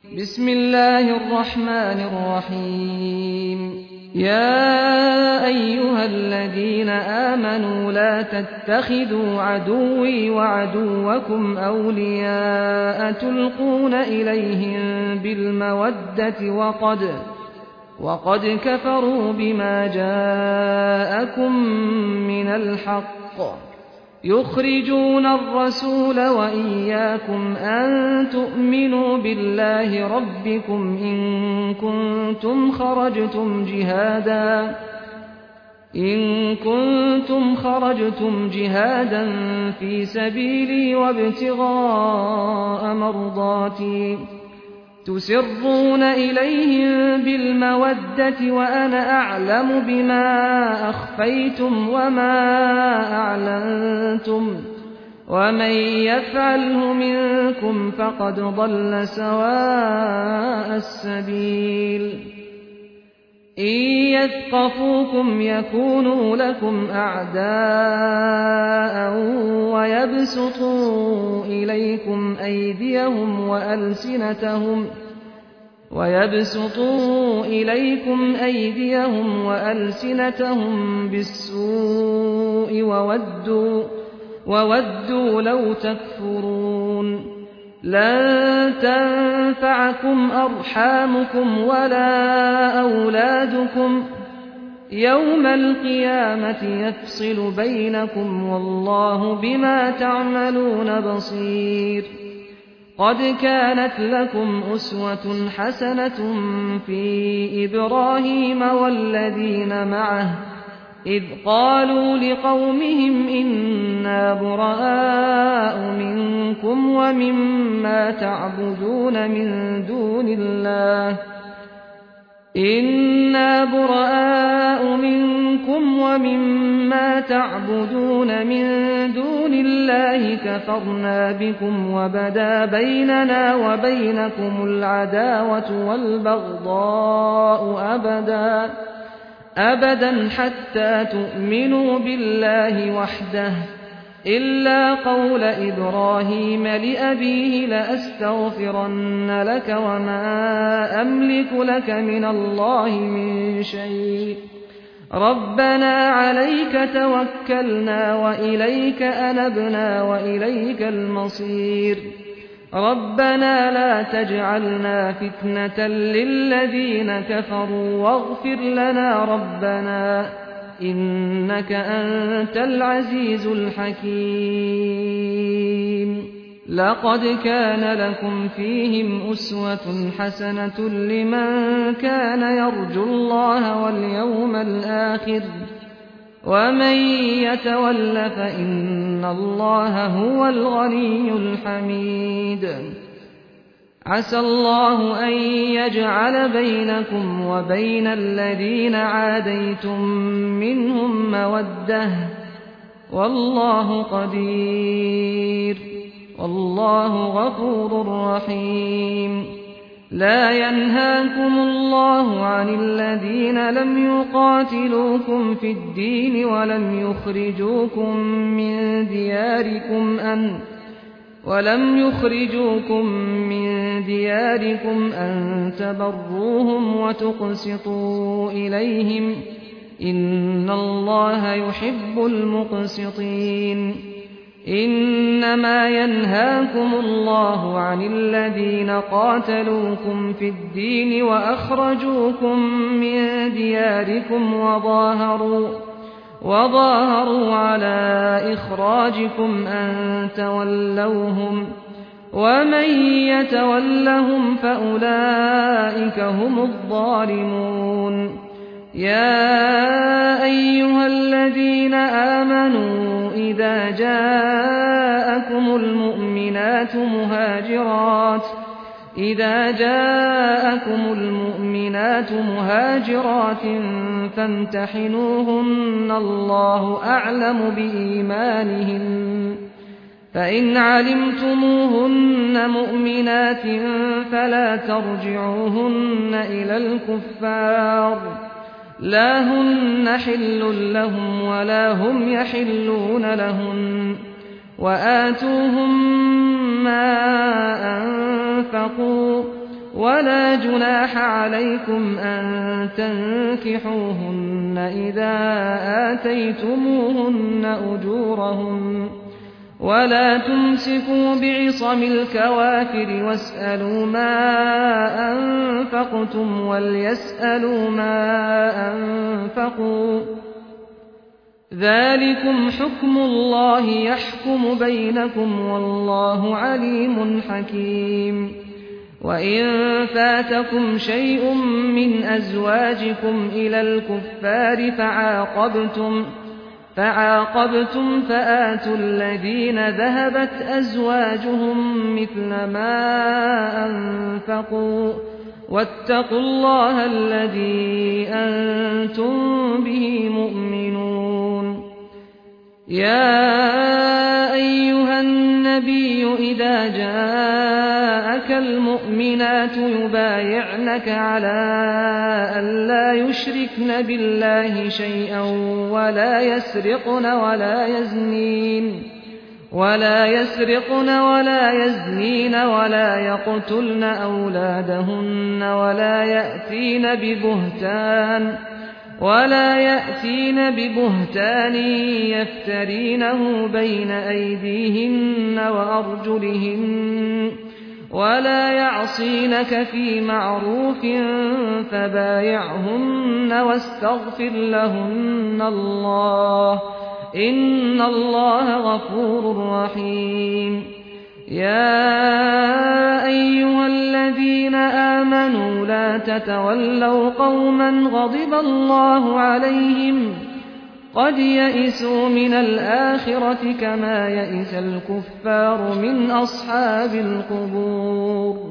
بسم الله الرحمن الرحيم. يا أيها الذين آمنوا لا تتخذوا عدوي وعدوكم أولياء تلقون إليهم بالمودة وقد كفروا بما جاءكم من الحق يخرجون الرسول وإياكم أن تؤمنوا بالله ربكم إن كنتم خرجتم جهادا في سبيلي وابتغاء مرضاتي تسرون إليهم بالمودة وأنا أعلم بما أخفيتم وما أعلنتم ومن يفعله منكم فقد ضل سواء السبيل. إن يثقفوكم يكونوا لكم أعداء ويبسطوا إليكم أيديهم وألسنتهم بالسوء وودوا لو تكفرون. لن تنفعكم أرحامكم ولا أولادكم يوم القيامة يفصل بينكم والله بما تعملون بصير. قد كانت لكم أسوة حسنة في إبراهيم والذين معه إذ قالوا لقومهم إنا براء منكم ومما تعبدون من دون الله كفرنا بكم وبدا بيننا وبينكم العداوة والبغضاء أبدا حتى تؤمنوا بالله وحده إلا قول إبراهيم لأبيه لأستغفرن لك وما أملك لك من الله من شيء ربنا عليك توكلنا وإليك أنبنا وإليك المصير. ربنا لا تجعلنا فتنة للذين كفروا واغفر لنا ربنا إنك أنت العزيز الحكيم. لقد كان لكم فيهم أسوة حسنة لمن كان يرجو الله واليوم الآخر ومن يتول فإن الله هو الغني الحميد. عسى الله أن يجعل بينكم وبين الذين عاديتم منهم مودة والله قدير والله غفور رحيم. لا ينهاكم الله عن الذين لم يقاتلوكم في الدين ولم يخرجوكم من دياركم أن تبروهم وتقسطوا إليهم إن الله يحب المقسطين. إنما ينهاكم الله عن الذين قاتلوكم في الدين وأخرجوكم من دياركم وظاهروا على إخراجكم أن تولوهم ومن يتولهم فأولئك هم الظالمون. يا أيها الذين آمنوا إذا جاءكم المؤمنات مهاجرات فامتحنوهن الله أعلم بإيمانهن فإن علمتموهن مؤمنات فلا ترجعوهن إلى الكفار لا هن حل لهم ولا هم يحلون لهن وآتوهم ما أنفقوا ولا جناح عليكم أن تنكحوهن إذا آتيتموهن أجورهن ولا تمسكوا بعصم الكوافر واسألوا ما أنفقتم وليسألوا ما أنفقوا ذلكم حكم الله يحكم بينكم والله عليم حكيم وإن فاتكم شيء من أزواجكم إلى الكفار فعاقبتم فآتوا الذين ذهبت أزواجهم مثل ما أنفقوا واتقوا الله الذي أنتم به مؤمنون. يا أيها النبي إذا جاءك المؤمنات يبايعنك على أن لا يشركن بالله شيئا ولا يسرقن ولا يزنين ولا يقتلن أولادهن ولا يأتين ببهتان يفترينه بين أيديهن وأرجلهن ولا يعصينك في معروف فبايعهن واستغفر لهن الله إن الله غفور رحيم. يا أيها الذين آمنوا لا تتولوا قوما غضب الله عليهم قد يئسوا من الآخرة كما يئس الكفار من أصحاب القبور.